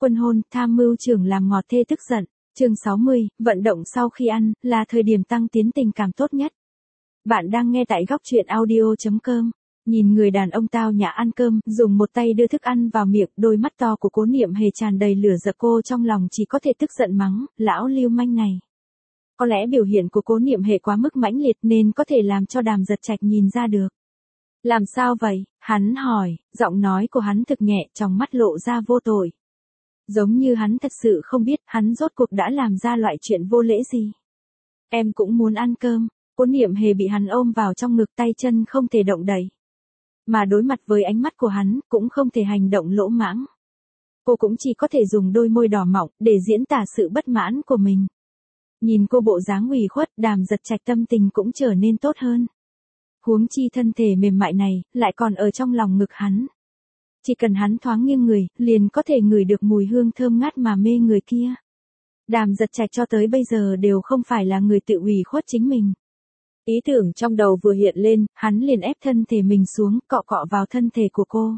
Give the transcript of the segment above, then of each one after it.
Quân hôn, tham mưu trưởng làm ngọt thê tức giận. Chương 60, vận động sau khi ăn, là thời điểm tăng tiến tình cảm tốt nhất. Bạn đang nghe tại góc truyện audio.com. Nhìn người đàn ông tao nhã ăn cơm, dùng một tay đưa thức ăn vào miệng, đôi mắt to của Cố Niệm Hề tràn đầy lửa giận, cô trong lòng chỉ có thể tức giận mắng, lão lưu manh này. Có lẽ biểu hiện của Cố Niệm Hề quá mức mãnh liệt nên có thể làm cho Đàm Giật Trạch nhìn ra được. Làm sao vậy? Hắn hỏi, giọng nói của hắn thực nhẹ, trong mắt lộ ra vô tội. Giống như hắn thật sự không biết hắn rốt cuộc đã làm ra loại chuyện vô lễ gì. Em cũng muốn ăn cơm. Cố Niệm Hề bị hắn ôm vào trong ngực, tay chân không thể động đậy. Mà đối mặt với ánh mắt của hắn, cũng không thể hành động lỗ mãng. Cô cũng chỉ có thể dùng đôi môi đỏ mọng để diễn tả sự bất mãn của mình. Nhìn cô bộ dáng ủy khuất, Đàm Giật Trạch tâm tình cũng trở nên tốt hơn. Huống chi thân thể mềm mại này, lại còn ở trong lòng ngực hắn. Chỉ cần hắn thoáng nghiêng người, liền có thể ngửi được mùi hương thơm ngát mà mê người kia. Đàm Giật Trạch cho tới bây giờ đều không phải là người tự ủy khuất chính mình. Ý tưởng trong đầu vừa hiện lên, hắn liền ép thân thể mình xuống, cọ cọ vào thân thể của cô.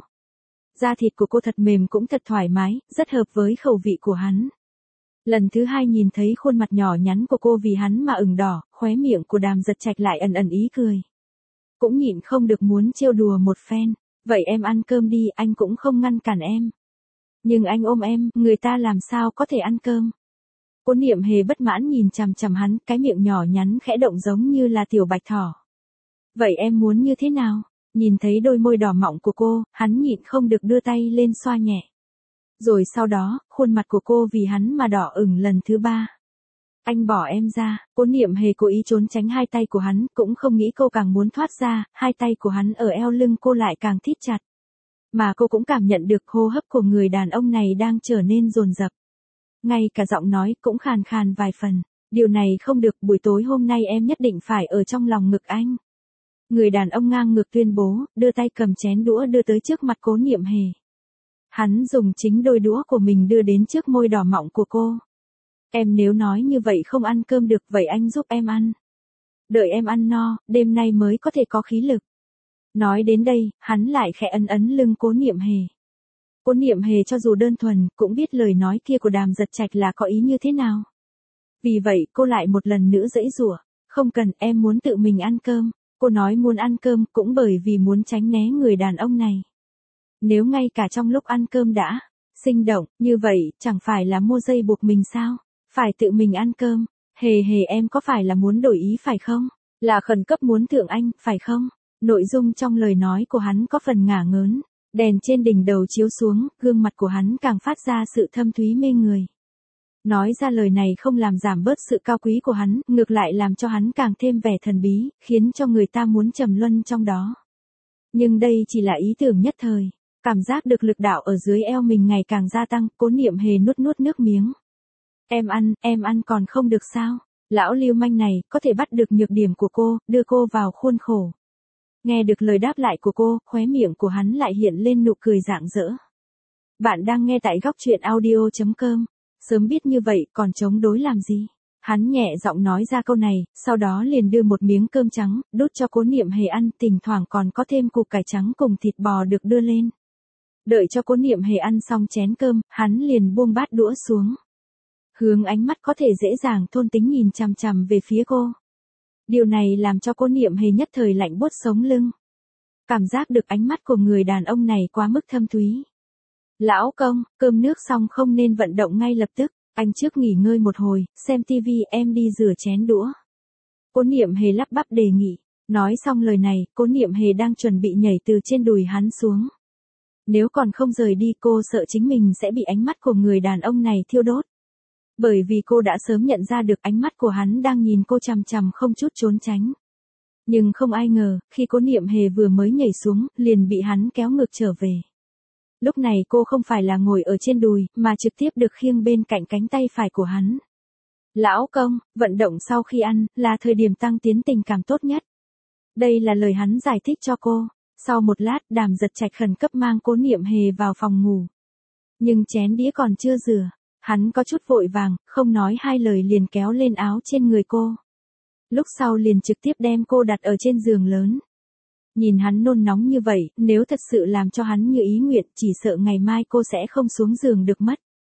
Da thịt của cô thật mềm cũng thật thoải mái, rất hợp với khẩu vị của hắn. Lần thứ hai nhìn thấy khuôn mặt nhỏ nhắn của cô vì hắn mà ửng đỏ, khóe miệng của Đàm Giật Trạch lại ẩn ẩn ý cười. Cũng nhịn không được muốn trêu đùa một phen. Vậy em ăn cơm đi, anh cũng không ngăn cản em. Nhưng anh ôm em, người ta làm sao có thể ăn cơm. Cố Niệm Hề bất mãn nhìn chằm chằm hắn, cái miệng nhỏ nhắn khẽ động giống như là tiểu bạch thỏ. Vậy em muốn như thế nào? Nhìn thấy đôi môi đỏ mọng của cô, hắn nhịn không được đưa tay lên xoa nhẹ. Rồi sau đó, khuôn mặt của cô vì hắn mà đỏ ửng lần thứ ba. Anh bỏ em ra. Cố Niệm Hề cố ý trốn tránh hai tay của hắn, cũng không nghĩ cô càng muốn thoát ra, hai tay của hắn ở eo lưng cô lại càng thít chặt. Mà cô cũng cảm nhận được hô hấp của người đàn ông này đang trở nên dồn dập. Ngay cả giọng nói cũng khàn khàn vài phần. Điều này không được, buổi tối hôm nay em nhất định phải ở trong lòng ngực anh. Người đàn ông ngang ngược tuyên bố, đưa tay cầm chén đũa đưa tới trước mặt Cố Niệm Hề. Hắn dùng chính đôi đũa của mình đưa đến trước môi đỏ mọng của cô. Em nếu nói như vậy không ăn cơm được, vậy anh giúp em ăn. Đợi em ăn no, đêm nay mới có thể có khí lực. Nói đến đây, hắn lại khẽ ấn ấn lưng Cố Niệm Hề. Cố Niệm Hề cho dù đơn thuần, cũng biết lời nói kia của Đàm Giật Trạch là có ý như thế nào. Vì vậy, cô lại một lần nữa giãy giụa. Không cần, em muốn tự mình ăn cơm. Cô nói muốn ăn cơm cũng bởi vì muốn tránh né người đàn ông này. Nếu ngay cả trong lúc ăn cơm đã sinh động, như vậy, chẳng phải là mua dây buộc mình sao? Phải tự mình ăn cơm. Hề hề, em có phải là muốn đổi ý phải không? Là khẩn cấp muốn thượng anh, phải không? Nội dung trong lời nói của hắn có phần ngả ngớn. Đèn trên đỉnh đầu chiếu xuống, gương mặt của hắn càng phát ra sự thâm thúy mê người. Nói ra lời này không làm giảm bớt sự cao quý của hắn, ngược lại làm cho hắn càng thêm vẻ thần bí, khiến cho người ta muốn trầm luân trong đó. Nhưng đây chỉ là ý tưởng nhất thời. Cảm giác được lực đạo ở dưới eo mình ngày càng gia tăng, Cố Niệm Hề nuốt nuốt nước miếng. Em ăn còn không được sao? Lão lưu manh này, có thể bắt được nhược điểm của cô, đưa cô vào khuôn khổ. Nghe được lời đáp lại của cô, khóe miệng của hắn lại hiện lên nụ cười rạng rỡ. Bạn đang nghe tại góc truyện audio.com. Sớm biết như vậy, còn chống đối làm gì? Hắn nhẹ giọng nói ra câu này, sau đó liền đưa một miếng cơm trắng, đút cho Cố Niệm Hề ăn, thỉnh thoảng còn có thêm củ cải trắng cùng thịt bò được đưa lên. Đợi cho Cố Niệm Hề ăn xong chén cơm, hắn liền buông bát đũa xuống. Hướng ánh mắt có thể dễ dàng thôn tính nhìn chằm chằm về phía cô. Điều này làm cho Cố Niệm Hề nhất thời lạnh buốt sống lưng. Cảm giác được ánh mắt của người đàn ông này quá mức thâm thúy. Lão công, cơm nước xong không nên vận động ngay lập tức, anh trước nghỉ ngơi một hồi, xem tivi, em đi rửa chén đũa. Cố Niệm Hề lắp bắp đề nghị. Nói xong lời này, Cố Niệm Hề đang chuẩn bị nhảy từ trên đùi hắn xuống. Nếu còn không rời đi, cô sợ chính mình sẽ bị ánh mắt của người đàn ông này thiêu đốt. Bởi vì cô đã sớm nhận ra được ánh mắt của hắn đang nhìn cô chằm chằm không chút trốn tránh. Nhưng không ai ngờ, khi Cố Niệm Hề vừa mới nhảy xuống, liền bị hắn kéo ngược trở về. Lúc này cô không phải là ngồi ở trên đùi, mà trực tiếp được khiêng bên cạnh cánh tay phải của hắn. Lão công, vận động sau khi ăn, là thời điểm tăng tiến tình cảm tốt nhất. Đây là lời hắn giải thích cho cô. Sau một lát, Đàm Giật Trạch khẩn cấp mang Cố Niệm Hề vào phòng ngủ. Nhưng chén đĩa còn chưa rửa. Hắn có chút vội vàng, không nói hai lời liền kéo lên áo trên người cô. Lúc sau liền trực tiếp đem cô đặt ở trên giường lớn. Nhìn hắn nôn nóng như vậy, nếu thật sự làm cho hắn như ý nguyện, chỉ sợ ngày mai cô sẽ không xuống giường được mất.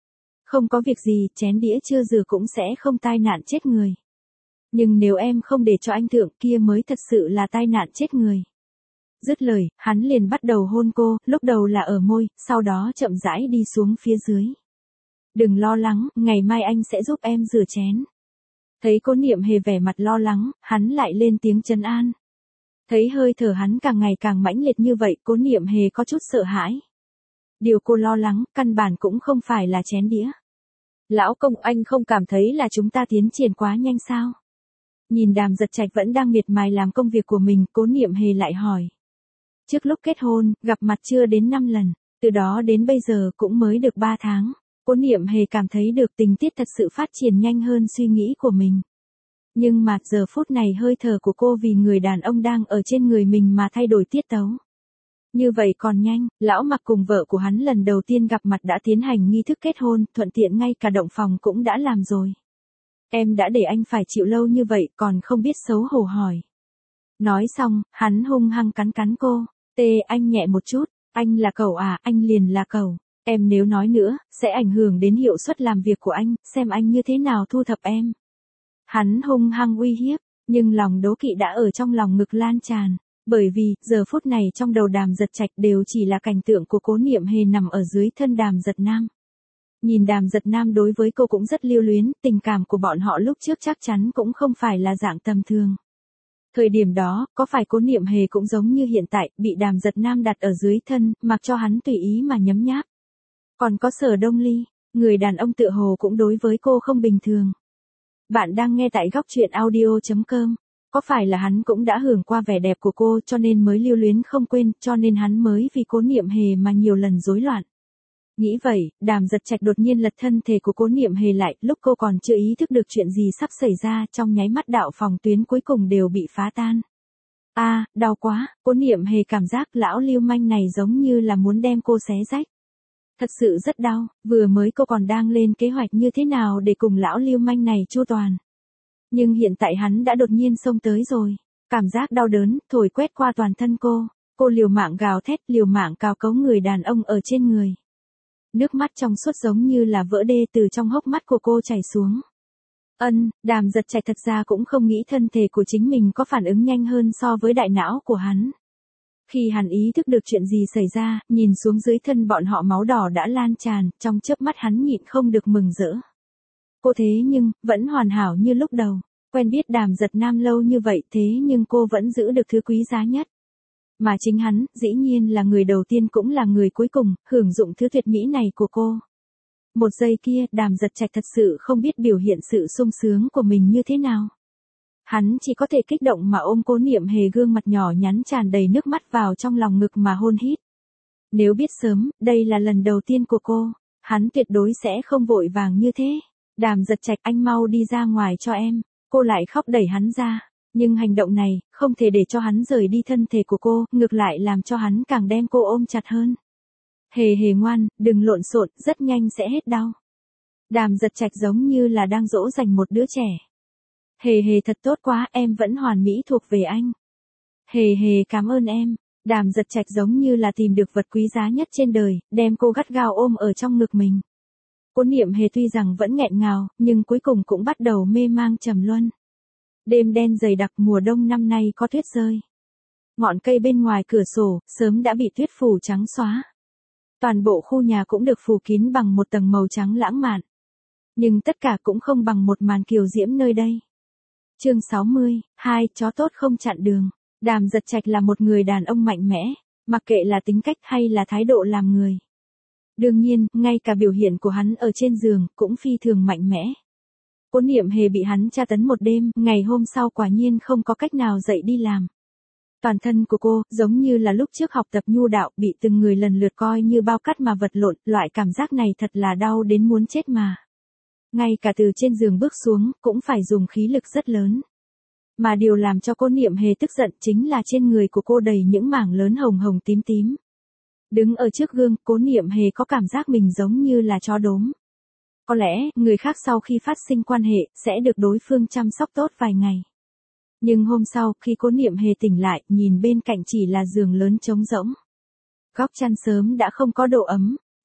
Không có việc gì, chén đĩa chưa rửa cũng sẽ không tai nạn chết người. Nhưng nếu em không để cho anh thượng kia mới thật sự là tai nạn chết người. Dứt lời, hắn liền bắt đầu hôn cô, lúc đầu là ở môi, sau đó chậm rãi đi xuống phía dưới. Đừng lo lắng, ngày mai anh sẽ giúp em rửa chén. Thấy Cố Niệm Hề vẻ mặt lo lắng, hắn lại lên tiếng trấn an. Thấy hơi thở hắn càng ngày càng mãnh liệt như vậy, Cố Niệm Hề có chút sợ hãi. Điều cô lo lắng, căn bản cũng không phải là chén đĩa. Lão công, anh không cảm thấy là chúng ta tiến triển quá nhanh sao? Nhìn Đàm Giật Trạch vẫn đang miệt mài làm công việc của mình, Cố Niệm Hề lại hỏi. Trước lúc kết hôn, gặp mặt chưa đến 5 lần, từ đó đến bây giờ cũng mới được 3 tháng. Cố Niệm Hề cảm thấy được tình tiết thật sự phát triển nhanh hơn suy nghĩ của mình. Nhưng mà giờ phút này hơi thở của cô vì người đàn ông đang ở trên người mình mà thay đổi tiết tấu. Như vậy còn nhanh, lão Mặc cùng vợ của hắn lần đầu tiên gặp mặt đã tiến hành nghi thức kết hôn, thuận tiện ngay cả động phòng cũng đã làm rồi. Em đã để anh phải chịu lâu như vậy còn không biết xấu hổ hỏi. Nói xong, hắn hung hăng cắn cắn cô. Anh nhẹ một chút, anh là cẩu à, anh liền là cẩu. Em nếu nói nữa, sẽ ảnh hưởng đến hiệu suất làm việc của anh, xem anh như thế nào thu thập em. Hắn hung hăng uy hiếp, nhưng lòng đố kỵ đã ở trong lòng ngực lan tràn. Bởi vì, giờ phút này trong đầu Đàm Giật Trạch đều chỉ là cảnh tượng của Cố Niệm Hề nằm ở dưới thân Đàm Giật Nam. Nhìn Đàm Giật Nam đối với cô cũng rất lưu luyến, tình cảm của bọn họ lúc trước chắc chắn cũng không phải là dạng tầm thường. Thời điểm đó, có phải Cố Niệm Hề cũng giống như hiện tại, bị Đàm Giật Nam đặt ở dưới thân, mặc cho hắn tùy ý mà nhấm nháp. Còn có Sở Đông Ly, người đàn ông tựa hồ cũng đối với cô không bình thường. Bạn đang nghe tại góc truyện audio.com. Có phải là hắn cũng đã hưởng qua vẻ đẹp của cô cho nên mới lưu luyến không quên, cho nên hắn mới vì Cố Niệm Hề mà nhiều lần rối loạn. Nghĩ vậy, Đàm Giật Trạch đột nhiên lật thân thể của Cố Niệm Hề lại, lúc cô còn chưa ý thức được chuyện gì sắp xảy ra, trong nháy mắt đạo phòng tuyến cuối cùng đều bị phá tan. Đau quá, Cố Niệm Hề cảm giác lão lưu manh này giống như là muốn đem cô xé rách. Thật sự rất đau, vừa mới cô còn đang lên kế hoạch như thế nào để cùng lão lưu manh này chu toàn. Nhưng hiện tại hắn đã đột nhiên xông tới rồi. Cảm giác đau đớn, thổi quét qua toàn thân cô. Cô liều mạng gào thét, liều mạng cào cấu người đàn ông ở trên người. Nước mắt trong suốt giống như là vỡ đê từ trong hốc mắt của cô chảy xuống. Đàm Giật Trạch thật ra cũng không nghĩ thân thể của chính mình có phản ứng nhanh hơn so với đại não của hắn. Khi hắn ý thức được chuyện gì xảy ra, nhìn xuống dưới thân bọn họ máu đỏ đã lan tràn, trong chớp mắt hắn nhịn không được mừng rỡ. Cô thế nhưng, vẫn hoàn hảo như lúc đầu. Quen biết Đàm Giật Nam lâu như vậy thế nhưng cô vẫn giữ được thứ quý giá nhất. Mà chính hắn, dĩ nhiên là người đầu tiên cũng là người cuối cùng, hưởng dụng thứ tuyệt mỹ này của cô. Một giây kia, Đàm Giật Trạch thật sự không biết biểu hiện sự sung sướng của mình như thế nào. Hắn chỉ có thể kích động mà ôm Cố Niệm Hề gương mặt nhỏ nhắn tràn đầy nước mắt vào trong lòng ngực mà hôn hít. Nếu biết sớm, đây là lần đầu tiên của cô, hắn tuyệt đối sẽ không vội vàng như thế. Đàm Giật Trạch, anh mau đi ra ngoài cho em. Cô lại khóc đẩy hắn ra. Nhưng hành động này, không thể để cho hắn rời đi thân thể của cô, ngược lại làm cho hắn càng đem cô ôm chặt hơn. Hề Hề ngoan, đừng lộn xộn, rất nhanh sẽ hết đau. Đàm Giật Trạch giống như là đang dỗ dành một đứa trẻ. Hề Hề thật tốt quá, em vẫn hoàn mỹ thuộc về anh. Hề Hề cảm ơn em. Đàm Giật Trạch giống như là tìm được vật quý giá nhất trên đời, đem cô gắt gao ôm ở trong ngực mình. Cố Niệm Hề tuy rằng vẫn nghẹn ngào, nhưng cuối cùng cũng bắt đầu mê mang trầm luân. Đêm đen dày đặc, mùa đông năm nay có tuyết rơi. Ngọn cây bên ngoài cửa sổ, sớm đã bị tuyết phủ trắng xóa. Toàn bộ khu nhà cũng được phủ kín bằng một tầng màu trắng lãng mạn. Nhưng tất cả cũng không bằng một màn kiều diễm nơi đây. Chương 60, chó tốt không chặn đường. Đàm Giật Trạch là một người đàn ông mạnh mẽ, mặc kệ là tính cách hay là thái độ làm người. Đương nhiên, ngay cả biểu hiện của hắn ở trên giường cũng phi thường mạnh mẽ. Cố Niệm Hề bị hắn tra tấn một đêm, ngày hôm sau quả nhiên không có cách nào dậy đi làm. Toàn thân của cô, giống như là lúc trước học tập nhu đạo, bị từng người lần lượt coi như bao cát mà vật lộn, loại cảm giác này thật là đau đến muốn chết mà. Ngay cả từ trên giường bước xuống, cũng phải dùng khí lực rất lớn. Mà điều làm cho Cố Niệm Hề tức giận chính là trên người của cô đầy những mảng lớn hồng hồng tím tím. Đứng ở trước gương, Cố Niệm Hề có cảm giác mình giống như là chó đốm. Có lẽ, người khác sau khi phát sinh quan hệ, sẽ được đối phương chăm sóc tốt vài ngày. Nhưng hôm sau, khi Cố Niệm Hề tỉnh lại, nhìn bên cạnh chỉ là giường lớn trống rỗng. Góc chăn sớm đã không có độ ấm,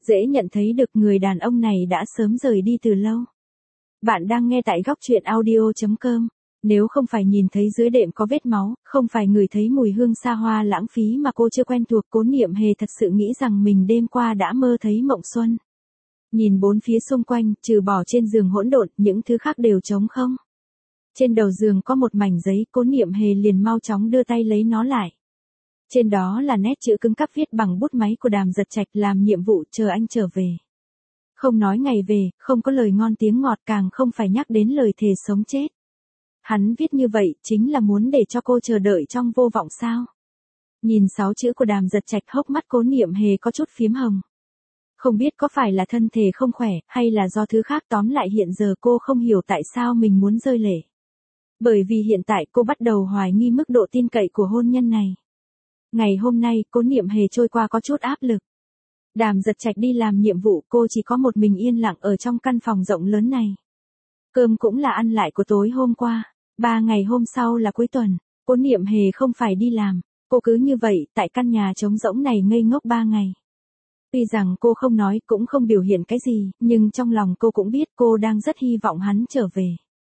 dễ nhận thấy được người đàn ông này đã sớm rời đi từ lâu. Bạn đang nghe tại góc truyện audio.com. Nếu không phải nhìn thấy dưới đệm có vết máu, không phải ngửi thấy mùi hương xa hoa lãng phí mà cô chưa quen thuộc, Cố Niệm Hề thật sự nghĩ rằng mình đêm qua đã mơ thấy mộng xuân. Nhìn bốn phía xung quanh, trừ bỏ trên giường hỗn độn, những thứ khác đều trống không. Trên đầu giường có một mảnh giấy, Cố Niệm Hề liền mau chóng đưa tay lấy nó lại. Trên đó là nét chữ cứng cáp viết bằng bút máy của Đàm Giật Trạch: làm nhiệm vụ, chờ anh trở về. Không nói ngày về, không có lời ngon tiếng ngọt, càng không phải nhắc đến lời thề sống chết. Hắn viết như vậy chính là muốn để cho cô chờ đợi trong vô vọng sao? Nhìn 6 chữ của Đàm Giật Trạch, hốc mắt Cố Niệm Hề có chút phím hồng. Không biết có phải là thân thể không khỏe, hay là do thứ khác, tóm lại hiện giờ cô không hiểu tại sao mình muốn rơi lệ. Bởi vì hiện tại cô bắt đầu hoài nghi mức độ tin cậy của hôn nhân này. Ngày hôm nay, Cố Niệm Hề trôi qua có chút áp lực. Đàm Giật Trạch đi làm nhiệm vụ, cô chỉ có một mình yên lặng ở trong căn phòng rộng lớn này. Cơm cũng là ăn lại của tối hôm qua. 3 ngày hôm sau là cuối tuần, Cố Niệm Hề không phải đi làm, cô cứ như vậy, tại căn nhà trống rỗng này ngây ngốc 3 ngày. Tuy rằng cô không nói, cũng không biểu hiện cái gì, nhưng trong lòng cô cũng biết cô đang rất hy vọng hắn trở về.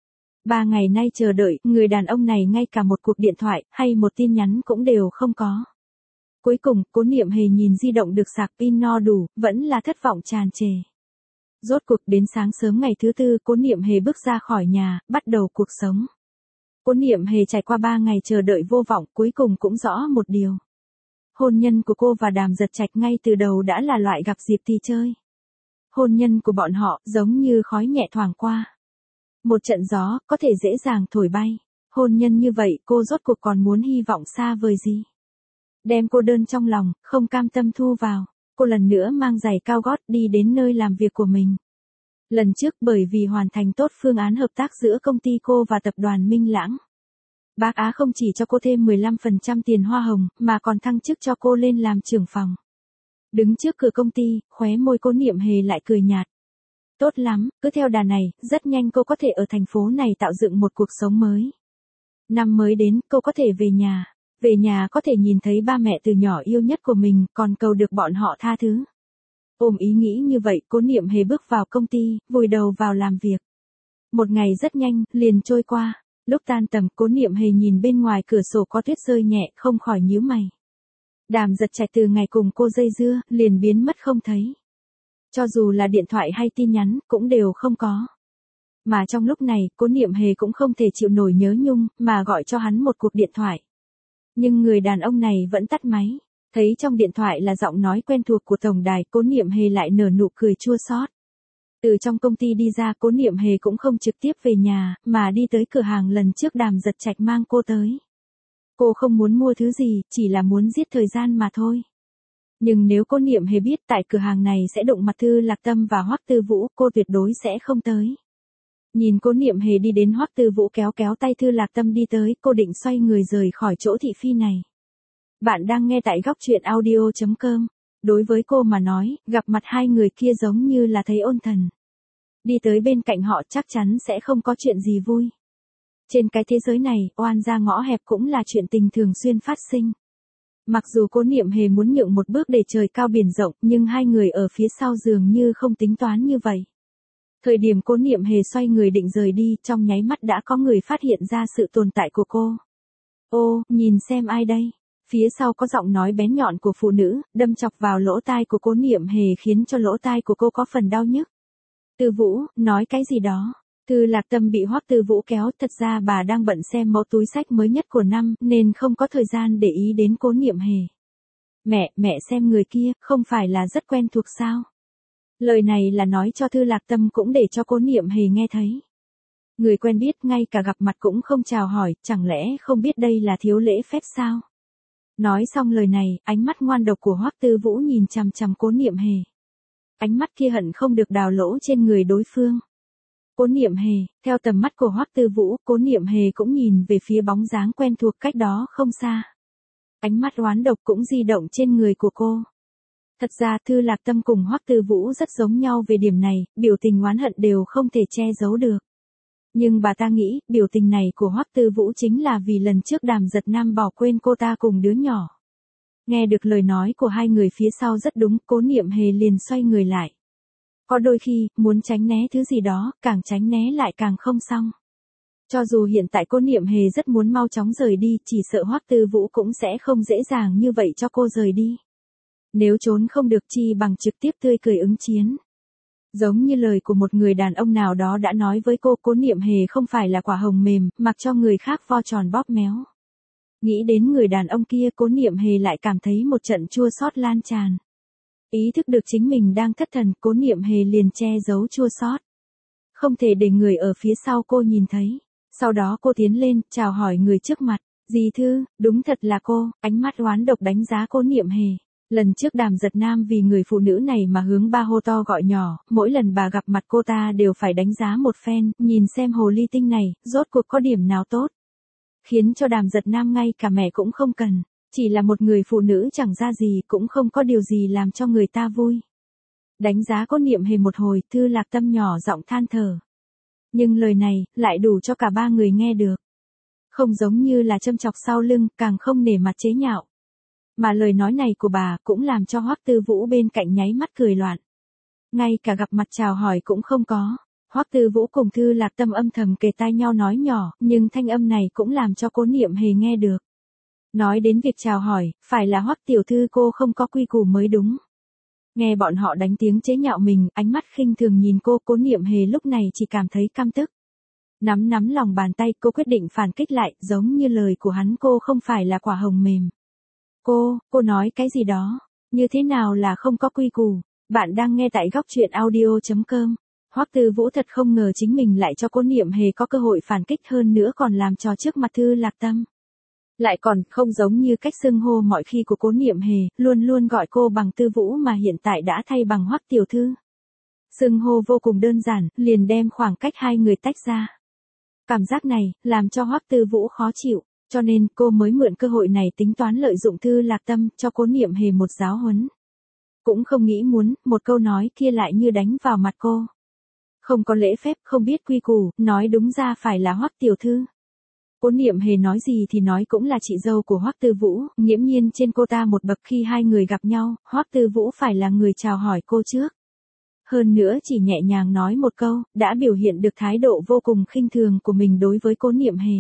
3 ngày nay chờ đợi, người đàn ông này ngay cả một cuộc điện thoại, hay một tin nhắn cũng đều không có. Cuối cùng, Cố Niệm Hề nhìn di động được sạc pin no đủ, vẫn là thất vọng tràn trề. Rốt cuộc đến sáng sớm ngày thứ tư, Cố Niệm Hề bước ra khỏi nhà, bắt đầu cuộc sống. Cố Niệm Hề trải qua 3 ngày chờ đợi vô vọng, cuối cùng cũng rõ một điều. Hôn nhân của cô và Đàm Giật Trạch ngay từ đầu đã là loại gặp dịp thì chơi. Hôn nhân của bọn họ giống như khói nhẹ thoảng qua. Một trận gió có thể dễ dàng thổi bay. Hôn nhân như vậy cô rốt cuộc còn muốn hy vọng xa vời gì? Đem cô đơn trong lòng, không cam tâm thu vào. Cô lần nữa mang giày cao gót đi đến nơi làm việc của mình. Lần trước bởi vì hoàn thành tốt phương án hợp tác giữa công ty cô và tập đoàn Minh Lãng. Bác Á không chỉ cho cô thêm 15% tiền hoa hồng, mà còn thăng chức cho cô lên làm trưởng phòng. Đứng trước cửa công ty, khóe môi Cố Niệm Hề lại cười nhạt. Tốt lắm, cứ theo đà này, rất nhanh cô có thể ở thành phố này tạo dựng một cuộc sống mới. Năm mới đến, cô có thể về nhà. Về nhà có thể nhìn thấy ba mẹ từ nhỏ yêu nhất của mình, còn cầu được bọn họ tha thứ. Ôm ý nghĩ như vậy, Cố Niệm Hề bước vào công ty, vùi đầu vào làm việc. Một ngày rất nhanh, liền trôi qua. Lúc tan tầm, Cố Niệm Hề nhìn bên ngoài cửa sổ có tuyết rơi nhẹ, không khỏi nhíu mày. Đàm Giật Trạch từ ngày cùng cô dây dưa, liền biến mất không thấy. Cho dù là điện thoại hay tin nhắn, cũng đều không có. Mà trong lúc này, Cố Niệm Hề cũng không thể chịu nổi nhớ nhung, mà gọi cho hắn một cuộc điện thoại. Nhưng người đàn ông này vẫn tắt máy. Thấy trong điện thoại là giọng nói quen thuộc của tổng đài, Cố Niệm Hề lại nở nụ cười chua xót. Từ trong công ty đi ra, Cố Niệm Hề cũng không trực tiếp về nhà, mà đi tới cửa hàng lần trước Đàm Giật Trạch mang cô tới. Cô không muốn mua thứ gì, chỉ là muốn giết thời gian mà thôi. Nhưng nếu Cố Niệm Hề biết tại cửa hàng này sẽ đụng mặt Thư Lạc Tâm và Hoắc Tư Vũ, cô tuyệt đối sẽ không tới. Nhìn Cố Niệm Hề đi đến, Hoắc Tư Vũ kéo kéo tay Thư Lạc Tâm đi tới, cô định xoay người rời khỏi chỗ thị phi này. Bạn đang nghe tại góc truyện audio.com. Đối với cô mà nói, gặp mặt hai người kia giống như là thấy ôn thần. Đi tới bên cạnh họ chắc chắn sẽ không có chuyện gì vui. Trên cái thế giới này, oan gia ngõ hẹp cũng là chuyện tình thường xuyên phát sinh. Mặc dù Cố Niệm Hề muốn nhượng một bước để trời cao biển rộng, nhưng hai người ở phía sau dường như không tính toán như vậy. Thời điểm Cố Niệm Hề xoay người định rời đi, trong nháy mắt đã có người phát hiện ra sự tồn tại của cô. Ô, nhìn xem ai đây? Phía sau có giọng nói bén nhọn của phụ nữ, đâm chọc vào lỗ tai của Cố Niệm Hề khiến cho lỗ tai của cô có phần đau nhức. Tư Vũ, nói cái gì đó? Thư Lạc Tâm bị Hoắc Tư Vũ kéo, thật ra bà đang bận xem mẫu túi xách mới nhất của năm, nên không có thời gian để ý đến Cố Niệm Hề. Mẹ xem người kia, không phải là rất quen thuộc sao? Lời này là nói cho Thư Lạc Tâm cũng để cho Cố Niệm Hề nghe thấy. Người quen biết ngay cả gặp mặt cũng không chào hỏi, chẳng lẽ không biết đây là thiếu lễ phép sao? Nói xong lời này, ánh mắt ngoan độc của Hoắc Tư Vũ nhìn chằm chằm Cố Niệm Hề. Ánh mắt kia hận không được đào lỗ trên người đối phương. Cố Niệm Hề, theo tầm mắt của Hoắc Tư Vũ, Cố Niệm Hề cũng nhìn về phía bóng dáng quen thuộc cách đó không xa. Ánh mắt oán độc cũng di động trên người của cô. Thật ra Thư Lạc Tâm cùng Hoắc Tư Vũ rất giống nhau về điểm này, biểu tình oán hận đều không thể che giấu được. Nhưng bà ta nghĩ, biểu tình này của Hoắc Tư Vũ chính là vì lần trước Đàm Giật Nam bỏ quên cô ta cùng đứa nhỏ. Nghe được lời nói của hai người phía sau rất đúng, Cố Niệm Hề liền xoay người lại. Có đôi khi, muốn tránh né thứ gì đó, càng tránh né lại càng không xong. Cho dù hiện tại Cố Niệm Hề rất muốn mau chóng rời đi, chỉ sợ Hoắc Tư Vũ cũng sẽ không dễ dàng như vậy cho cô rời đi. Nếu trốn không được chi bằng trực tiếp tươi cười ứng chiến. Giống như lời của một người đàn ông nào đó đã nói với cô, Cố Niệm Hề không phải là quả hồng mềm, mặc cho người khác vo tròn bóp méo. Nghĩ đến người đàn ông kia, Cố Niệm Hề lại cảm thấy một trận chua xót lan tràn. Ý thức được chính mình đang thất thần, Cố Niệm Hề liền che giấu chua xót. Không thể để người ở phía sau cô nhìn thấy. Sau đó cô tiến lên, chào hỏi người trước mặt. Dì Thư, đúng thật là cô, ánh mắt oán độc đánh giá Cố Niệm Hề. Lần trước Đàm Giật Nam vì người phụ nữ này mà hướng ba hô to gọi nhỏ, mỗi lần bà gặp mặt cô ta đều phải đánh giá một phen, nhìn xem hồ ly tinh này, rốt cuộc có điểm nào tốt. Khiến cho Đàm Giật Nam ngay cả mẹ cũng không cần, chỉ là một người phụ nữ chẳng ra gì, cũng không có điều gì làm cho người ta vui. Đánh giá Cố Niệm Hề một hồi, Thư Lạc Tâm nhỏ giọng than thở. Nhưng lời này, lại đủ cho cả ba người nghe được. Không giống như là châm chọc sau lưng, càng không nể mặt chế nhạo. Mà lời nói này của bà cũng làm cho Hoắc Tư Vũ bên cạnh nháy mắt cười loạn. Ngay cả gặp mặt chào hỏi cũng không có. Hoắc Tư Vũ cùng Thư Lạc Tâm âm thầm kề tai nhau nói nhỏ, nhưng thanh âm này cũng làm cho Cố Niệm Hề nghe được. Nói đến việc chào hỏi, phải là Hoắc tiểu thư cô không có quy củ mới đúng. Nghe bọn họ đánh tiếng chế nhạo mình, ánh mắt khinh thường nhìn cô, Cố Niệm Hề lúc này chỉ cảm thấy căm tức. Nắm lòng bàn tay, cô quyết định phản kích lại, giống như lời của hắn, cô không phải là quả hồng mềm. Cô nói cái gì đó? Như thế nào là không có quy củ? Bạn đang nghe tại góc truyện audio.com. Hoắc Tư Vũ thật không ngờ chính mình lại cho Cố Niệm Hề có cơ hội phản kích, hơn nữa còn làm trò trước mặt Thư Lạc Tâm. Lại còn không giống như cách xưng hô mọi khi của Cố Niệm Hề, luôn luôn gọi cô bằng Tư Vũ mà hiện tại đã thay bằng Hoắc tiểu thư. Xưng hô vô cùng đơn giản, liền đem khoảng cách hai người tách ra. Cảm giác này, làm cho Hoắc Tư Vũ khó chịu, cho nên cô mới mượn cơ hội này tính toán lợi dụng Thư Lạc Tâm cho Cố Niệm Hề một giáo huấn. Cũng không nghĩ muốn, một câu nói kia lại như đánh vào mặt cô. Không có lễ phép, không biết quy củ, nói đúng ra phải là Hoắc tiểu thư. Cố Niệm Hề nói gì thì nói cũng là chị dâu của Hoắc Tư Vũ, nghiễm nhiên trên cô ta một bậc, khi hai người gặp nhau, Hoắc Tư Vũ phải là người chào hỏi cô trước. Hơn nữa chỉ nhẹ nhàng nói một câu, đã biểu hiện được thái độ vô cùng khinh thường của mình đối với Cố Niệm Hề.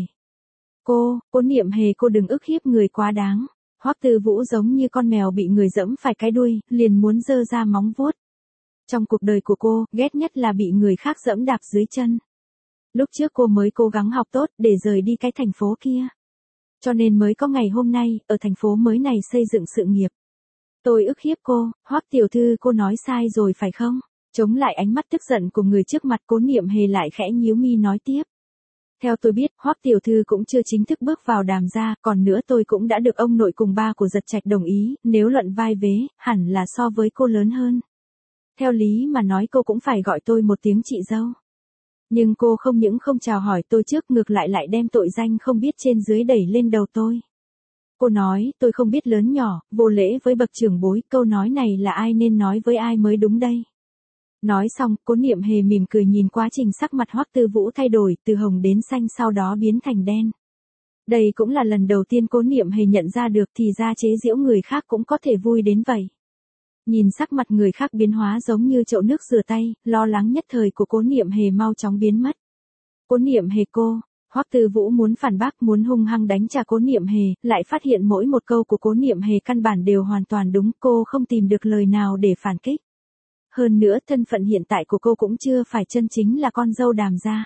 Cố Niệm Hề, cô đừng ức hiếp người quá đáng. Hoắc Tư Vũ giống như con mèo bị người giẫm phải cái đuôi, liền muốn giơ ra móng vuốt. Trong cuộc đời của cô, ghét nhất là bị người khác giẫm đạp dưới chân. Lúc trước cô mới cố gắng học tốt để rời đi cái thành phố kia. Cho nên mới có ngày hôm nay, ở thành phố mới này xây dựng sự nghiệp. Tôi ức hiếp cô, Hoắc tiểu thư, cô nói sai rồi phải không? Chống lại ánh mắt tức giận của người trước mặt, Cố Niệm Hề lại khẽ nhíu mi nói tiếp. Theo tôi biết, Hoắc tiểu thư cũng chưa chính thức bước vào Đàm gia, còn nữa tôi cũng đã được ông nội cùng ba của Giật Trạch đồng ý, nếu luận vai vế, hẳn là so với cô lớn hơn. Theo lý mà nói cô cũng phải gọi tôi một tiếng chị dâu. Nhưng cô không những không chào hỏi tôi trước, ngược lại đem tội danh không biết trên dưới đẩy lên đầu tôi. Cô nói, tôi không biết lớn nhỏ, vô lễ với bậc trưởng bối, câu nói này là ai nên nói với ai mới đúng đây. Nói xong, Cố Niệm Hề mỉm cười nhìn quá trình sắc mặt Hoắc Tư Vũ thay đổi, từ hồng đến xanh sau đó biến thành đen. Đây cũng là lần đầu tiên Cố Niệm Hề nhận ra được thì ra chế giễu người khác cũng có thể vui đến vậy. Nhìn sắc mặt người khác biến hóa giống như chậu nước rửa tay, lo lắng nhất thời của Cố Niệm Hề mau chóng biến mất. Cố Niệm Hề cô, Hoắc Tư Vũ muốn phản bác, muốn hung hăng đánh trả Cố Niệm Hề, lại phát hiện mỗi một câu của Cố Niệm Hề căn bản đều hoàn toàn đúng, cô không tìm được lời nào để phản kích. Hơn nữa thân phận hiện tại của cô cũng chưa phải chân chính là con dâu Đàm gia.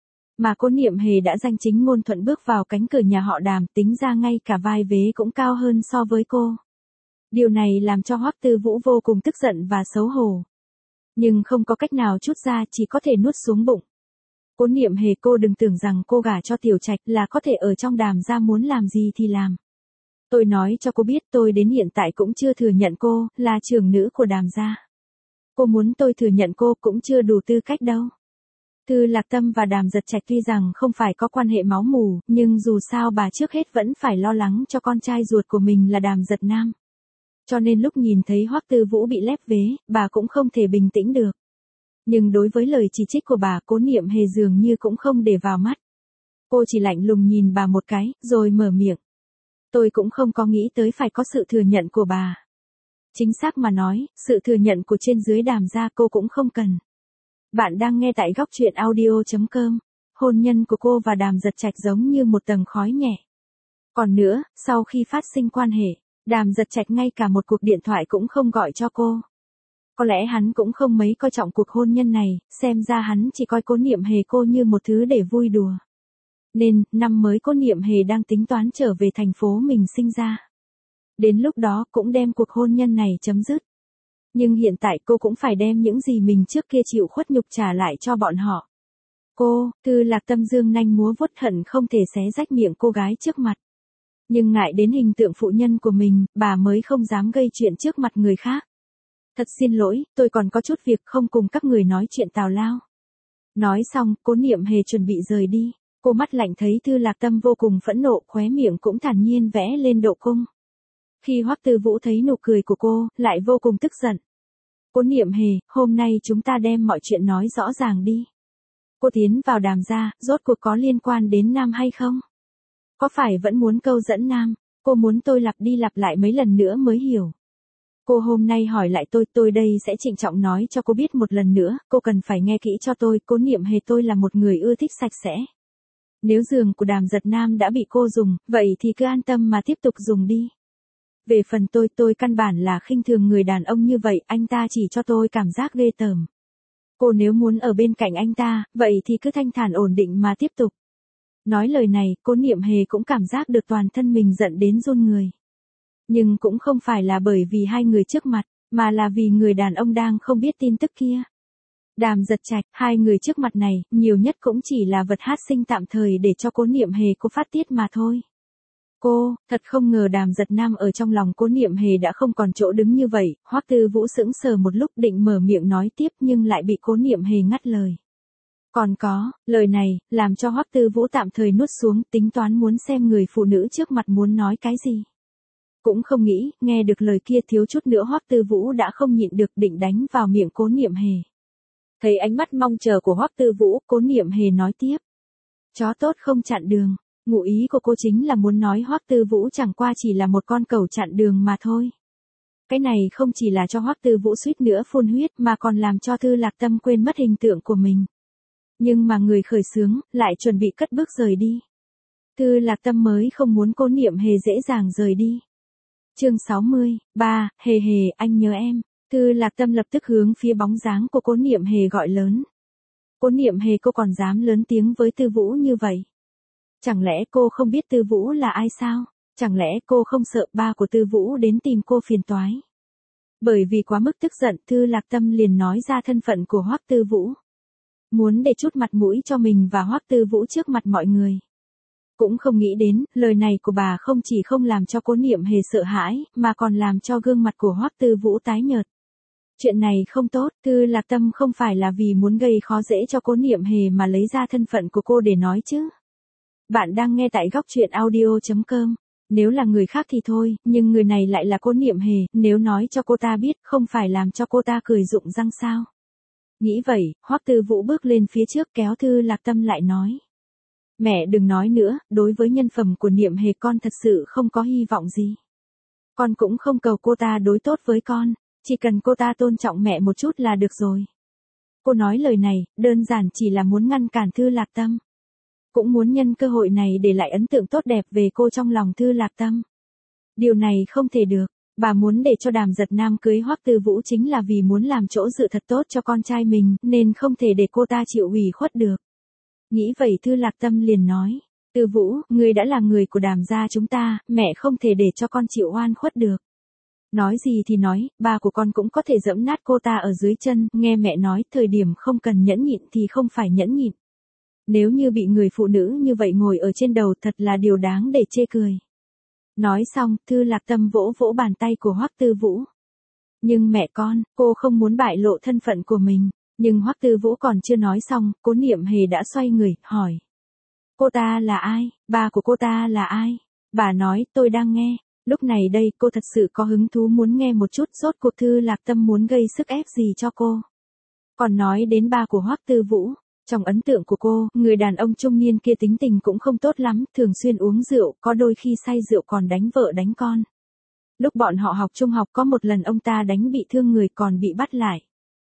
Mà Cố Niệm Hề đã danh chính ngôn thuận bước vào cánh cửa nhà họ Đàm, tính ra ngay cả vai vế cũng cao hơn so với cô. Điều này làm cho Hoắc Tư Vũ vô cùng tức giận và xấu hổ. Nhưng không có cách nào trút ra, chỉ có thể nuốt xuống bụng. Cố Niệm Hề, cô đừng tưởng rằng cô gả cho Tiểu Trạch là có thể ở trong Đàm gia muốn làm gì thì làm. Tôi nói cho cô biết, tôi đến hiện tại cũng chưa thừa nhận cô là trưởng nữ của Đàm gia. Cô muốn tôi thừa nhận cô cũng chưa đủ tư cách đâu. Thư Lạc Tâm và Đàm Giật Trạch tuy rằng không phải có quan hệ máu mủ, nhưng dù sao bà trước hết vẫn phải lo lắng cho con trai ruột của mình là Đàm Giật Nam. Cho nên lúc nhìn thấy Hoắc Tư Vũ bị lép vế, bà cũng không thể bình tĩnh được. Nhưng đối với lời chỉ trích của bà, Cố Niệm Hề dường như cũng không để vào mắt. Cô chỉ lạnh lùng nhìn bà một cái, rồi mở miệng. Tôi cũng không có nghĩ tới phải có sự thừa nhận của bà. Chính xác mà nói, sự thừa nhận của trên dưới Đàm gia cô cũng không cần. Bạn đang nghe tại góc truyện audio.com. Hôn nhân của cô và Đàm Giật Trạch giống như một tầng khói nhẹ. Còn nữa, sau khi phát sinh quan hệ, Đàm Giật Trạch ngay cả một cuộc điện thoại cũng không gọi cho cô. Có lẽ hắn cũng không mấy coi trọng cuộc hôn nhân này, xem ra hắn chỉ coi Cố Niệm Hề cô như một thứ để vui đùa. Nên, năm mới Cố Niệm Hề đang tính toán trở về thành phố mình sinh ra. Đến lúc đó cũng đem cuộc hôn nhân này chấm dứt. Nhưng hiện tại cô cũng phải đem những gì mình trước kia chịu khuất nhục trả lại cho bọn họ. Cô, Tư Lạc Tâm dương nanh múa vuốt hận không thể xé rách miệng cô gái trước mặt. Nhưng ngại đến hình tượng phụ nhân của mình, bà mới không dám gây chuyện trước mặt người khác. Thật xin lỗi, tôi còn có chút việc không cùng các người nói chuyện tào lao. Nói xong, Cố Niệm Hề chuẩn bị rời đi. Cô mắt lạnh thấy Tư Lạc Tâm vô cùng phẫn nộ, khóe miệng cũng thản nhiên vẽ lên độ cung. Khi Hoắc Tư Vũ thấy nụ cười của cô, lại vô cùng tức giận. Cố Niệm Hề, hôm nay chúng ta đem mọi chuyện nói rõ ràng đi. Cô tiến vào Đàm gia, rốt cuộc có liên quan đến Nam hay không? Có phải vẫn muốn câu dẫn Nam? Cô muốn tôi lặp đi lặp lại mấy lần nữa mới hiểu. Cô hôm nay hỏi lại tôi đây sẽ trịnh trọng nói cho cô biết một lần nữa, cô cần phải nghe kỹ cho tôi, Cố Niệm Hề tôi là một người ưa thích sạch sẽ. Nếu giường của Đàm Giật Nam đã bị cô dùng, vậy thì cứ an tâm mà tiếp tục dùng đi. Về phần tôi căn bản là khinh thường người đàn ông như vậy, anh ta chỉ cho tôi cảm giác ghê tởm. Cô nếu muốn ở bên cạnh anh ta, vậy thì cứ thanh thản ổn định mà tiếp tục. Nói lời này, Cố Niệm Hề cũng cảm giác được toàn thân mình giận đến run người. Nhưng cũng không phải là bởi vì hai người trước mặt, mà là vì người đàn ông đang không biết tin tức kia. Đàm Giật Trạch, hai người trước mặt này, nhiều nhất cũng chỉ là vật hát sinh tạm thời để cho Cố Niệm Hề cô phát tiết mà thôi. Cô, thật không ngờ Đàm Giật Nam ở trong lòng Cố Niệm Hề đã không còn chỗ đứng như vậy, Hoắc Tư Vũ sững sờ một lúc định mở miệng nói tiếp nhưng lại bị Cố Niệm Hề ngắt lời. Còn có, lời này, làm cho Hoắc Tư Vũ tạm thời nuốt xuống, tính toán muốn xem người phụ nữ trước mặt muốn nói cái gì. Cũng không nghĩ, nghe được lời kia thiếu chút nữa Hoắc Tư Vũ đã không nhịn được định đánh vào miệng Cố Niệm Hề. Thấy ánh mắt mong chờ của Hoắc Tư Vũ, Cố Niệm Hề nói tiếp. Chó tốt không chặn đường. Ngụ ý của cô chính là muốn nói Hoắc Tư Vũ chẳng qua chỉ là một con cẩu chặn đường mà thôi. Cái này không chỉ là cho Hoắc Tư Vũ suýt nữa phun huyết mà còn làm cho Tư Lạc Tâm quên mất hình tượng của mình. Nhưng mà người khởi xướng, lại chuẩn bị cất bước rời đi. Tư Lạc Tâm mới không muốn Cố Niệm Hề dễ dàng rời đi. Chương 60, ba, Hề Hề, anh nhớ em. Tư Lạc Tâm lập tức hướng phía bóng dáng của Cố Niệm Hề gọi lớn. Cố Niệm Hề cô còn dám lớn tiếng với Tư Vũ như vậy. Chẳng lẽ cô không biết Tư Vũ là ai sao? Chẳng lẽ cô không sợ ba của Tư Vũ đến tìm cô phiền toái? Bởi vì quá mức tức giận, Tư Lạc Tâm liền nói ra thân phận của Hoắc Tư Vũ. Muốn để chút mặt mũi cho mình và Hoắc Tư Vũ trước mặt mọi người. Cũng không nghĩ đến, lời này của bà không chỉ không làm cho Cố Niệm Hề sợ hãi, mà còn làm cho gương mặt của Hoắc Tư Vũ tái nhợt. Chuyện này không tốt, Tư Lạc Tâm không phải là vì muốn gây khó dễ cho Cố Niệm Hề mà lấy ra thân phận của cô để nói chứ. Bạn đang nghe tại góc truyện audio.com. Nếu là người khác thì thôi, nhưng người này lại là Cố Niệm Hề, nếu nói cho cô ta biết, không phải làm cho cô ta cười rụng răng sao. Nghĩ vậy, Hoắc Tư Vũ bước lên phía trước kéo Tư Lạc Tâm lại nói. Mẹ đừng nói nữa, đối với nhân phẩm của Niệm Hề con thật sự không có hy vọng gì. Con cũng không cầu cô ta đối tốt với con, chỉ cần cô ta tôn trọng mẹ một chút là được rồi. Cô nói lời này, đơn giản chỉ là muốn ngăn cản Tư Lạc Tâm. Cũng muốn nhân cơ hội này để lại ấn tượng tốt đẹp về cô trong lòng Tư Lạc Tâm. Điều này không thể được, bà muốn để cho Đàm Giật Nam cưới Hoắc Tư Vũ chính là vì muốn làm chỗ dựa thật tốt cho con trai mình, nên không thể để cô ta chịu ủy khuất được. Nghĩ vậy Tư Lạc Tâm liền nói, Tư Vũ, ngươi đã là người của Đàm gia chúng ta, mẹ không thể để cho con chịu oan khuất được. Nói gì thì nói, ba của con cũng có thể giẫm nát cô ta ở dưới chân, nghe mẹ nói, thời điểm không cần nhẫn nhịn thì không phải nhẫn nhịn. Nếu như bị người phụ nữ như vậy ngồi ở trên đầu thật là điều đáng để chê cười. Nói xong, Tư Lạc Tâm vỗ vỗ bàn tay của Hoắc Tư Vũ. Nhưng mẹ con, cô không muốn bại lộ thân phận của mình. Nhưng Hoắc Tư Vũ còn chưa nói xong, Cố Niệm Hề đã xoay người, hỏi. Cô ta là ai? Ba của cô ta là ai? Bà nói, tôi đang nghe. Lúc này đây cô thật sự có hứng thú muốn nghe một chút rốt cuộc Tư Lạc Tâm muốn gây sức ép gì cho cô. Còn nói đến ba của Hoắc Tư Vũ. Trong ấn tượng của cô, người đàn ông trung niên kia tính tình cũng không tốt lắm, thường xuyên uống rượu, có đôi khi say rượu còn đánh vợ đánh con. Lúc bọn họ học trung học có một lần ông ta đánh bị thương người còn bị bắt lại.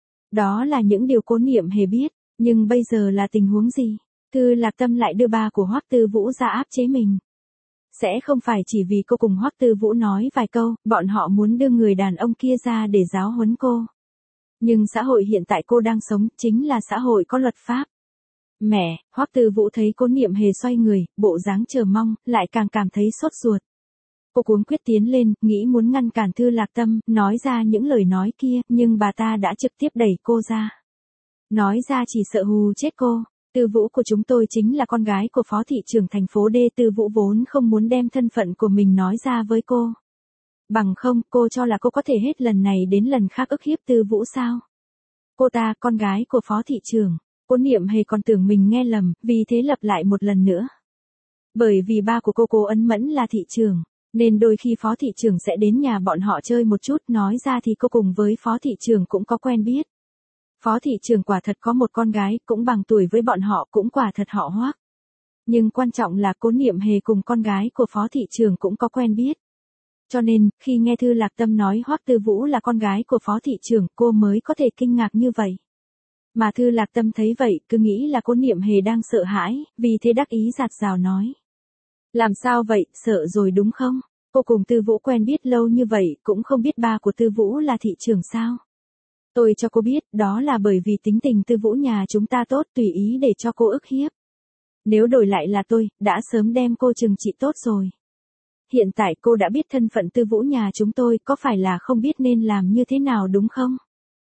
Đó là những điều Cố Niệm Hề biết, nhưng bây giờ là tình huống gì? Thư Lạc Tâm lại đưa ba của Hoắc Tư Vũ ra áp chế mình. Sẽ không phải chỉ vì cô cùng Hoắc Tư Vũ nói vài câu, bọn họ muốn đưa người đàn ông kia ra để giáo huấn cô. Nhưng xã hội hiện tại cô đang sống chính là xã hội có luật pháp. Mẹ, Hoắc Tư Vũ thấy Cố Niệm Hề xoay người, bộ dáng chờ mong, lại càng cảm thấy sốt ruột. Cô cuống quyết tiến lên, nghĩ muốn ngăn cản Thư Lạc Tâm, nói ra những lời nói kia, nhưng bà ta đã trực tiếp đẩy cô ra. Nói ra chỉ sợ hù chết cô. Tư Vũ của chúng tôi chính là con gái của phó thị trưởng thành phố D. Tư Vũ vốn không muốn đem thân phận của mình nói ra với cô. Bằng không, cô cho là cô có thể hết lần này đến lần khác ức hiếp Tư Vũ sao? Cô ta, con gái của phó thị trưởng. Cố Niệm Hề còn tưởng mình nghe lầm, vì thế lặp lại một lần nữa. Bởi vì ba của cô Cố Ấn Mẫn là thị trưởng, nên đôi khi phó thị trưởng sẽ đến nhà bọn họ chơi một chút, nói ra thì cô cùng với phó thị trưởng cũng có quen biết. Phó thị trưởng quả thật có một con gái, cũng bằng tuổi với bọn họ, cũng quả thật họ Hoắc. Nhưng quan trọng là Cố Niệm Hề cùng con gái của phó thị trưởng cũng có quen biết. Cho nên, khi nghe Thư Lạc Tâm nói Hoắc Tư Vũ là con gái của phó thị trưởng, cô mới có thể kinh ngạc như vậy. Mà Thư Lạc Tâm thấy vậy, cứ nghĩ là Cố Niệm Hề đang sợ hãi, vì thế đắc ý giạt rào nói. Làm sao vậy, sợ rồi đúng không? Cô cùng Tư Vũ quen biết lâu như vậy, cũng không biết ba của Tư Vũ là thị trưởng sao? Tôi cho cô biết, đó là bởi vì tính tình Tư Vũ nhà chúng ta tốt, tùy ý để cho cô ức hiếp. Nếu đổi lại là tôi, đã sớm đem cô trừng trị tốt rồi. Hiện tại cô đã biết thân phận Tư Vũ nhà chúng tôi, có phải là không biết nên làm như thế nào đúng không?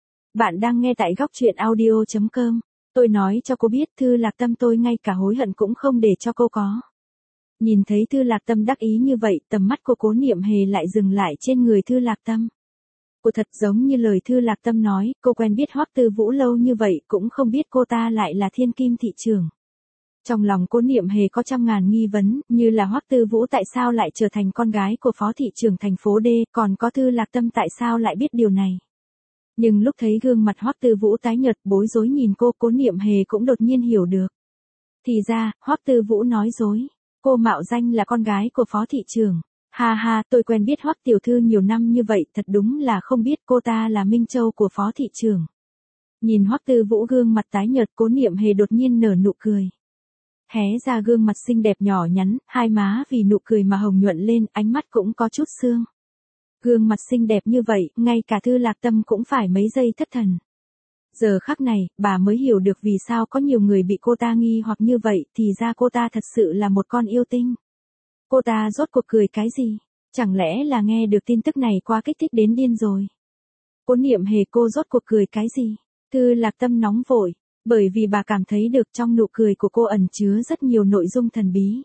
Bạn đang nghe tại góc truyện audio.com. Tôi nói cho cô biết Thư Lạc Tâm tôi ngay cả hối hận cũng không để cho cô có. Nhìn thấy Thư Lạc Tâm đắc ý như vậy, tầm mắt của Cố Niệm Hề lại dừng lại trên người Thư Lạc Tâm. Cô thật giống như lời Thư Lạc Tâm nói, cô quen biết Hoắc Tư Vũ lâu như vậy cũng không biết cô ta lại là thiên kim thị trưởng. Trong lòng Cố Niệm Hề có trăm ngàn nghi vấn, như là Hoắc Tư Vũ tại sao lại trở thành con gái của phó thị trưởng thành phố D, còn có Thư Lạc Tâm tại sao lại biết điều này. Nhưng lúc thấy gương mặt Hoắc Tư Vũ tái nhợt bối rối nhìn cô, Cố Niệm Hề cũng đột nhiên hiểu được. Thì ra, Hoắc Tư Vũ nói dối. Cô mạo danh là con gái của phó thị trưởng. Ha ha, tôi quen biết Hoắc tiểu thư nhiều năm như vậy, thật đúng là không biết cô ta là Minh Châu của phó thị trưởng. Nhìn Hoắc Tư Vũ gương mặt tái nhợt, Cố Niệm Hề đột nhiên nở nụ cười. Hé ra gương mặt xinh đẹp nhỏ nhắn, hai má vì nụ cười mà hồng nhuận lên, ánh mắt cũng có chút sương. Gương mặt xinh đẹp như vậy, ngay cả Thư Lạc Tâm cũng phải mấy giây thất thần. Giờ khắc này, bà mới hiểu được vì sao có nhiều người bị cô ta nghi hoặc như vậy, thì ra cô ta thật sự là một con yêu tinh. Cô ta rốt cuộc cười cái gì? Chẳng lẽ là nghe được tin tức này qua kích thích đến điên rồi? Cố Niệm Hề cô rốt cuộc cười cái gì? Thư Lạc Tâm nóng vội, bởi vì bà cảm thấy được trong nụ cười của cô ẩn chứa rất nhiều nội dung thần bí.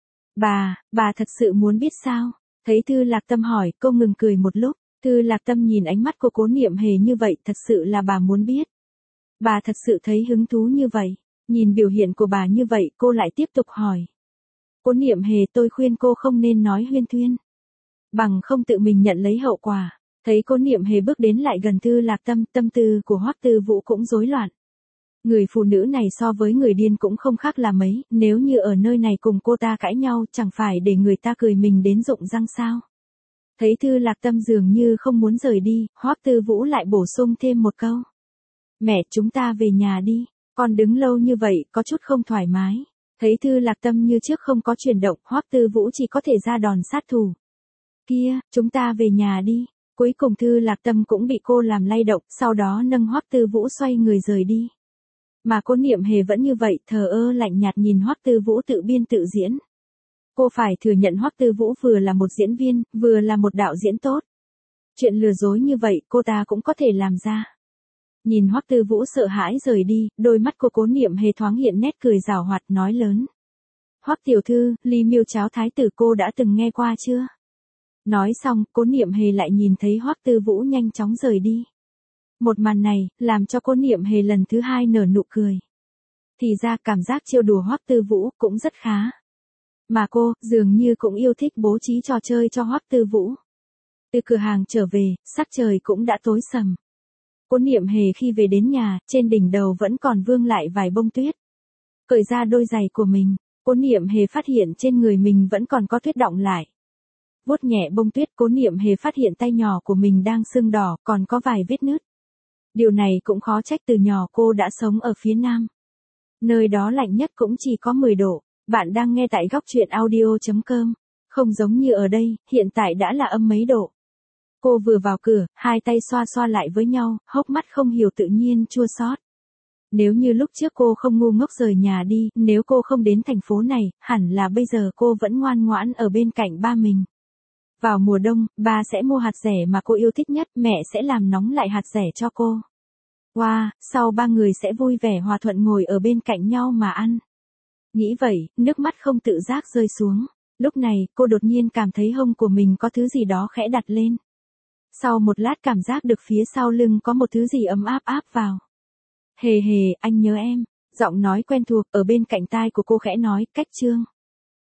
Bà thật sự muốn biết sao? Thấy Thư Lạc Tâm hỏi, cô ngừng cười một lúc. Thư Lạc Tâm nhìn ánh mắt của Cố Niệm Hề như vậy, thật sự là bà muốn biết. Bà thật sự thấy hứng thú như vậy. Nhìn biểu hiện của bà như vậy, cô lại tiếp tục hỏi. Cố Niệm Hề, tôi khuyên cô không nên nói huyên thuyên. Bằng không tự mình nhận lấy hậu quả. Thấy Cố Niệm Hề bước đến lại gần Thư Lạc Tâm, tâm tư của Hoắc Tư Vũ cũng rối loạn. Người phụ nữ này so với người điên cũng không khác là mấy, nếu như ở nơi này cùng cô ta cãi nhau chẳng phải để người ta cười mình đến rụng răng sao. Thấy Thư Lạc Tâm dường như không muốn rời đi, Hoắc Tư Vũ lại bổ sung thêm một câu. Mẹ, chúng ta về nhà đi, con đứng lâu như vậy, có chút không thoải mái. Thấy Thư Lạc Tâm như trước không có chuyển động, Hoắc Tư Vũ chỉ có thể ra đòn sát thủ. Kia, chúng ta về nhà đi. Cuối cùng Thư Lạc Tâm cũng bị cô làm lay động, sau đó nâng Hoắc Tư Vũ xoay người rời đi. Mà Cố Niệm Hề vẫn như vậy, thờ ơ lạnh nhạt nhìn Hoắc Tư Vũ tự biên tự diễn. Cô phải thừa nhận Hoắc Tư Vũ vừa là một diễn viên, vừa là một đạo diễn tốt. Chuyện lừa dối như vậy, cô ta cũng có thể làm ra. Nhìn Hoắc Tư Vũ sợ hãi rời đi, đôi mắt của Cố Niệm Hề thoáng hiện nét cười giảo hoạt nói lớn. Hoắc tiểu thư, ly miêu cháo thái tử cô đã từng nghe qua chưa? Nói xong, Cố Niệm Hề lại nhìn thấy Hoắc Tư Vũ nhanh chóng rời đi. Một màn này, làm cho Cố Niệm Hề lần thứ hai nở nụ cười. Thì ra cảm giác trêu đùa Hoắc Tư Vũ cũng rất khá. Mà cô, dường như cũng yêu thích bố trí trò chơi cho Hoắc Tư Vũ. Từ cửa hàng trở về, sắc trời cũng đã tối sầm. Cố Niệm Hề khi về đến nhà, trên đỉnh đầu vẫn còn vương lại vài bông tuyết. Cởi ra đôi giày của mình, Cố Niệm Hề phát hiện trên người mình vẫn còn có tuyết đọng lại. Vuốt nhẹ bông tuyết, Cố Niệm Hề phát hiện tay nhỏ của mình đang sưng đỏ, còn có vài vết nứt. Điều này cũng khó trách, từ nhỏ cô đã sống ở phía Nam. Nơi đó lạnh nhất cũng chỉ có 10 độ. Bạn đang nghe tại góc truyện audio.com. Không giống như ở đây, hiện tại đã là âm mấy độ. Cô vừa vào cửa, hai tay xoa xoa lại với nhau, hốc mắt không hiểu tự nhiên chua xót. Nếu như lúc trước cô không ngu ngốc rời nhà đi, nếu cô không đến thành phố này, hẳn là bây giờ cô vẫn ngoan ngoãn ở bên cạnh ba mình. Vào mùa đông, ba sẽ mua hạt dẻ mà cô yêu thích nhất, mẹ sẽ làm nóng lại hạt dẻ cho cô. Wow, sau ba người sẽ vui vẻ hòa thuận ngồi ở bên cạnh nhau mà ăn. Nghĩ vậy, nước mắt không tự giác rơi xuống. Lúc này, cô đột nhiên cảm thấy hông của mình có thứ gì đó khẽ đặt lên. Sau một lát cảm giác được phía sau lưng có một thứ gì ấm áp áp vào. Hề hề, anh nhớ em. Giọng nói quen thuộc ở bên cạnh tai của cô khẽ nói, Cách Trương.